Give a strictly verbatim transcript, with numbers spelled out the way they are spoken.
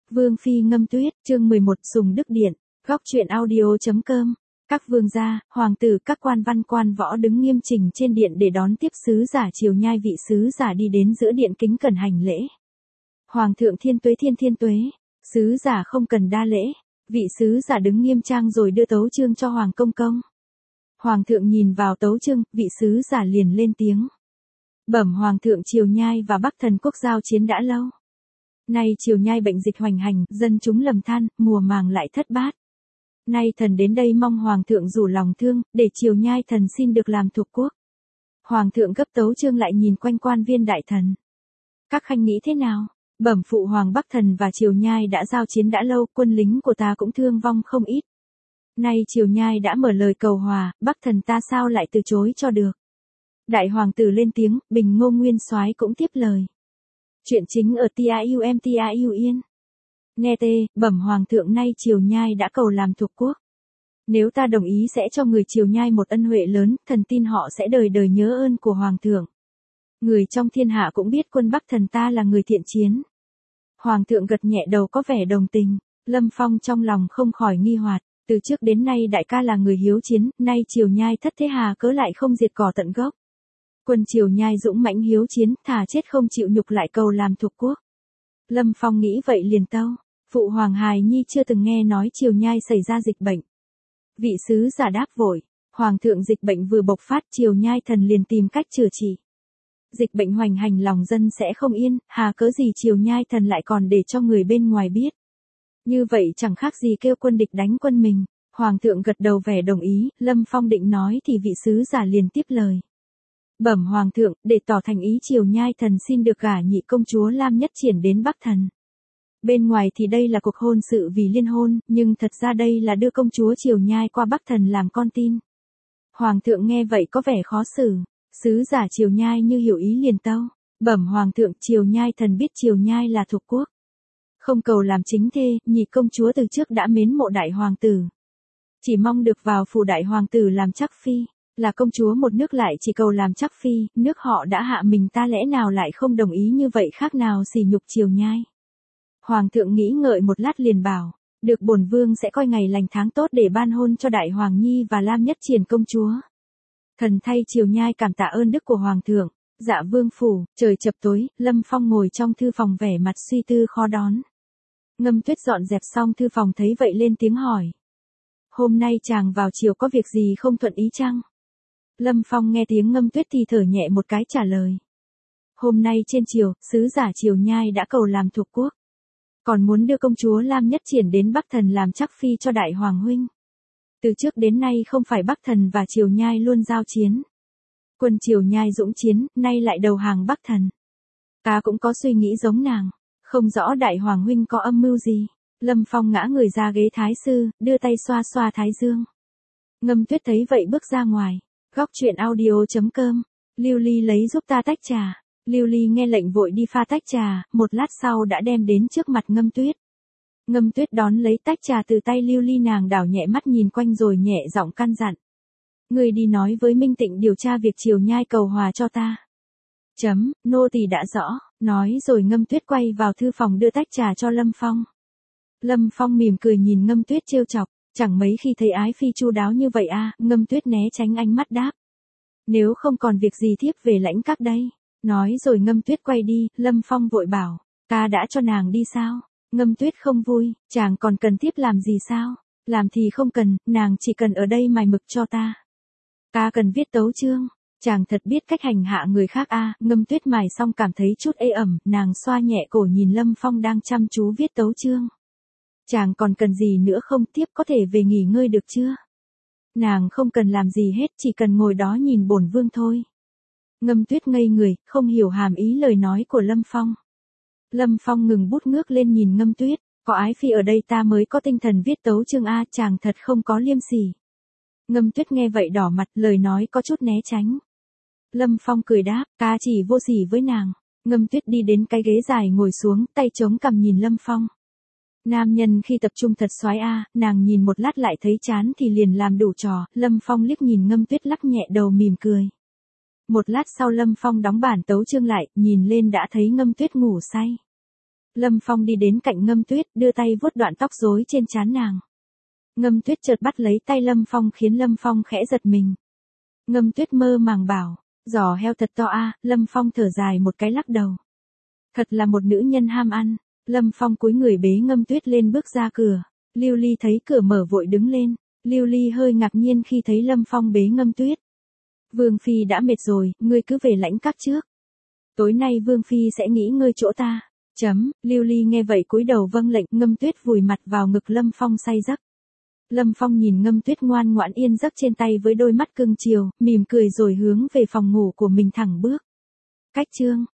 Vương phi ngâm tuyết, chương mười một Sùng Đức Điện, góc truyện audio.com. Các vương gia, hoàng tử, các quan văn quan võ đứng nghiêm chỉnh trên điện để đón tiếp sứ giả Triều Nhai. Vị sứ giả đi đến giữa điện kính cẩn hành lễ. Hoàng thượng thiên tuế thiên thiên tuế. Sứ giả không cần đa lễ. Vị sứ giả đứng nghiêm trang rồi đưa tấu chương cho hoàng công công. Hoàng thượng nhìn vào tấu chương, vị sứ giả liền lên tiếng. Bẩm hoàng thượng, Triều Nhai và Bắc Thần quốc giao chiến đã lâu. Nay Triều Nhai bệnh dịch hoành hành, dân chúng lầm than, mùa màng lại thất bát. Nay thần đến đây mong hoàng thượng rủ lòng thương, để Triều Nhai thần xin được làm thuộc quốc. Hoàng thượng gấp tấu chương lại nhìn quanh quan viên đại thần. Các khanh nghĩ thế nào? Bẩm phụ hoàng, Bắc Thần và Triều Nhai đã giao chiến đã lâu, quân lính của ta cũng thương vong không ít. Nay Triều Nhai đã mở lời cầu hòa, Bắc Thần ta sao lại từ chối cho được? Đại hoàng tử lên tiếng, Bình Ngô Nguyên Soái cũng tiếp lời. Chuyện chính ở Tium Tiu Yên. Nghe tê, bẩm hoàng thượng, nay Triều Nhai đã cầu làm thuộc quốc. Nếu ta đồng ý sẽ cho người Triều Nhai một ân huệ lớn, thần tin họ sẽ đời đời nhớ ơn của hoàng thượng. Người trong thiên hạ cũng biết quân Bắc Thần ta là người thiện chiến. Hoàng thượng gật nhẹ đầu có vẻ đồng tình. Lâm Phong trong lòng không khỏi nghi hoặc, từ trước đến nay đại ca là người hiếu chiến, nay Triều Nhai thất thế hà cớ lại không diệt cỏ tận gốc. Quân Triều Nhai dũng mãnh hiếu chiến, thà chết không chịu nhục lại cầu làm thuộc quốc. Lâm Phong nghĩ vậy liền tâu, phụ hoàng hài nhi chưa từng nghe nói Triều Nhai xảy ra dịch bệnh. Vị sứ giả đáp vội, hoàng thượng, dịch bệnh vừa bộc phát, Triều Nhai thần liền tìm cách chữa trị. Dịch bệnh hoành hành, lòng dân sẽ không yên, hà cớ gì Triều Nhai thần lại còn để cho người bên ngoài biết. Như vậy chẳng khác gì kêu quân địch đánh quân mình. Hoàng thượng gật đầu vẻ đồng ý. Lâm Phong định nói thì vị sứ giả liền tiếp lời. Bẩm hoàng thượng, để tỏ thành ý, Triều Nhai thần xin được gả nhị công chúa Lam Nhất Triển đến Bắc Thần. Bên ngoài thì đây là cuộc hôn sự vì liên hôn, nhưng thật ra đây là đưa công chúa Triều Nhai qua Bắc Thần làm con tin. Hoàng thượng nghe vậy có vẻ khó xử. Sứ giả Triều Nhai như hiểu ý liền tâu. Bẩm hoàng thượng, Triều Nhai thần biết Triều Nhai là thuộc quốc. Không cầu làm chính thê, nhị công chúa từ trước đã mến mộ đại hoàng tử. Chỉ mong được vào phủ đại hoàng tử làm chắc phi. Là công chúa một nước lại chỉ cầu làm chắc phi, nước họ đã hạ mình, ta lẽ nào lại không đồng ý, như vậy khác nào sỉ nhục Triều Nhai. Hoàng thượng nghĩ ngợi một lát liền bảo, được, bổn vương sẽ coi ngày lành tháng tốt để ban hôn cho đại hoàng nhi và Lam Nhất Triển công chúa. Thần thay Triều Nhai cảm tạ ơn đức của hoàng thượng. Dạ vương phủ. Trời chập tối, Lâm Phong ngồi trong thư phòng vẻ mặt suy tư khó đoán. Ngâm Tuyết dọn dẹp xong thư phòng thấy vậy lên tiếng hỏi. Hôm nay chàng vào chiều có việc gì không thuận ý chăng? Lâm Phong nghe tiếng Ngâm Tuyết thì thở nhẹ một cái trả lời. Hôm nay trên chiều, sứ giả Triều Nhai đã cầu làm thuộc quốc. Còn muốn đưa công chúa Lam Nhất Triển đến Bắc Thần làm chắc phi cho đại hoàng huynh. Từ trước đến nay không phải Bắc Thần và Triều Nhai luôn giao chiến. Quân Triều Nhai dũng chiến, nay lại đầu hàng Bắc Thần. Ta cũng có suy nghĩ giống nàng. Không rõ đại hoàng huynh có âm mưu gì. Lâm Phong ngã người ra ghế thái sư, đưa tay xoa xoa thái dương. Ngâm Tuyết thấy vậy bước ra ngoài. Góc truyện audio.com. Lưu Ly lấy giúp ta tách trà. Lưu Ly nghe lệnh vội đi pha tách trà, một lát sau đã đem đến trước mặt Ngâm Tuyết. Ngâm Tuyết đón lấy tách trà từ tay Lưu Ly, nàng đảo nhẹ mắt nhìn quanh rồi nhẹ giọng căn dặn. Người đi nói với Minh Tịnh điều tra việc Triều Nhai cầu hòa cho ta. Chấm, nô tỳ đã rõ, nói rồi Ngâm Tuyết quay vào thư phòng đưa tách trà cho Lâm Phong. Lâm Phong mỉm cười nhìn Ngâm Tuyết trêu chọc, chẳng mấy khi thấy ái phi chu đáo như vậy a. Ngâm Tuyết né tránh ánh mắt đáp. Nếu không còn việc gì thiếp về lãnh các đây. Nói rồi Ngâm Tuyết quay đi. Lâm Phong vội bảo, ta đã cho nàng đi sao? Ngâm Tuyết không vui, chàng còn cần thiếp làm gì sao? Làm thì không cần, nàng chỉ cần ở đây mài mực cho ta. Ta cần viết tấu chương. Chàng thật biết cách hành hạ người khác a. Ngâm Tuyết mài xong cảm thấy chút ê ẩm, nàng xoa nhẹ cổ nhìn Lâm Phong đang chăm chú viết tấu chương. Chàng còn cần gì nữa không, tiếp có thể về nghỉ ngơi được chưa? Nàng không cần làm gì hết, chỉ cần ngồi đó nhìn bổn vương thôi. Ngâm Tuyết ngây người, không hiểu hàm ý lời nói của Lâm Phong. Lâm Phong ngừng bút ngước lên nhìn Ngâm Tuyết, có ái phi ở đây ta mới có tinh thần viết tấu chương a, chàng thật không có liêm sỉ. Ngâm Tuyết nghe vậy đỏ mặt, lời nói có chút né tránh. Lâm Phong cười đáp, ca chỉ vô sỉ với nàng. Ngâm Tuyết đi đến cái ghế dài ngồi xuống, tay chống cằm nhìn Lâm Phong. Nam nhân khi tập trung thật soái a, nàng nhìn một lát lại thấy chán thì liền làm đủ trò. Lâm Phong liếc nhìn Ngâm Tuyết lắc nhẹ đầu mỉm cười. Một lát sau Lâm Phong đóng bản tấu chương lại, nhìn lên đã thấy Ngâm Tuyết ngủ say. Lâm Phong đi đến cạnh Ngâm Tuyết, đưa tay vuốt đoạn tóc rối trên trán nàng. Ngâm Tuyết chợt bắt lấy tay Lâm Phong khiến Lâm Phong khẽ giật mình. Ngâm Tuyết mơ màng bảo, giò heo thật to a. Lâm Phong thở dài một cái lắc đầu. Thật là một nữ nhân ham ăn. Lâm Phong cúi người bế Ngâm Tuyết lên bước ra cửa. Lưu Ly thấy cửa mở vội đứng lên. Lưu Ly hơi ngạc nhiên khi thấy Lâm Phong bế Ngâm Tuyết. Vương Phi đã mệt rồi, ngươi cứ về lãnh các trước. Tối nay Vương Phi sẽ nghỉ ngơi chỗ ta. Chấm, Lưu Ly nghe vậy cúi đầu vâng lệnh. Ngâm Tuyết vùi mặt vào ngực Lâm Phong say giấc. Lâm Phong nhìn Ngâm Tuyết ngoan ngoãn yên giấc trên tay với đôi mắt cưng chiều, mỉm cười rồi hướng về phòng ngủ của mình thẳng bước. Cách chương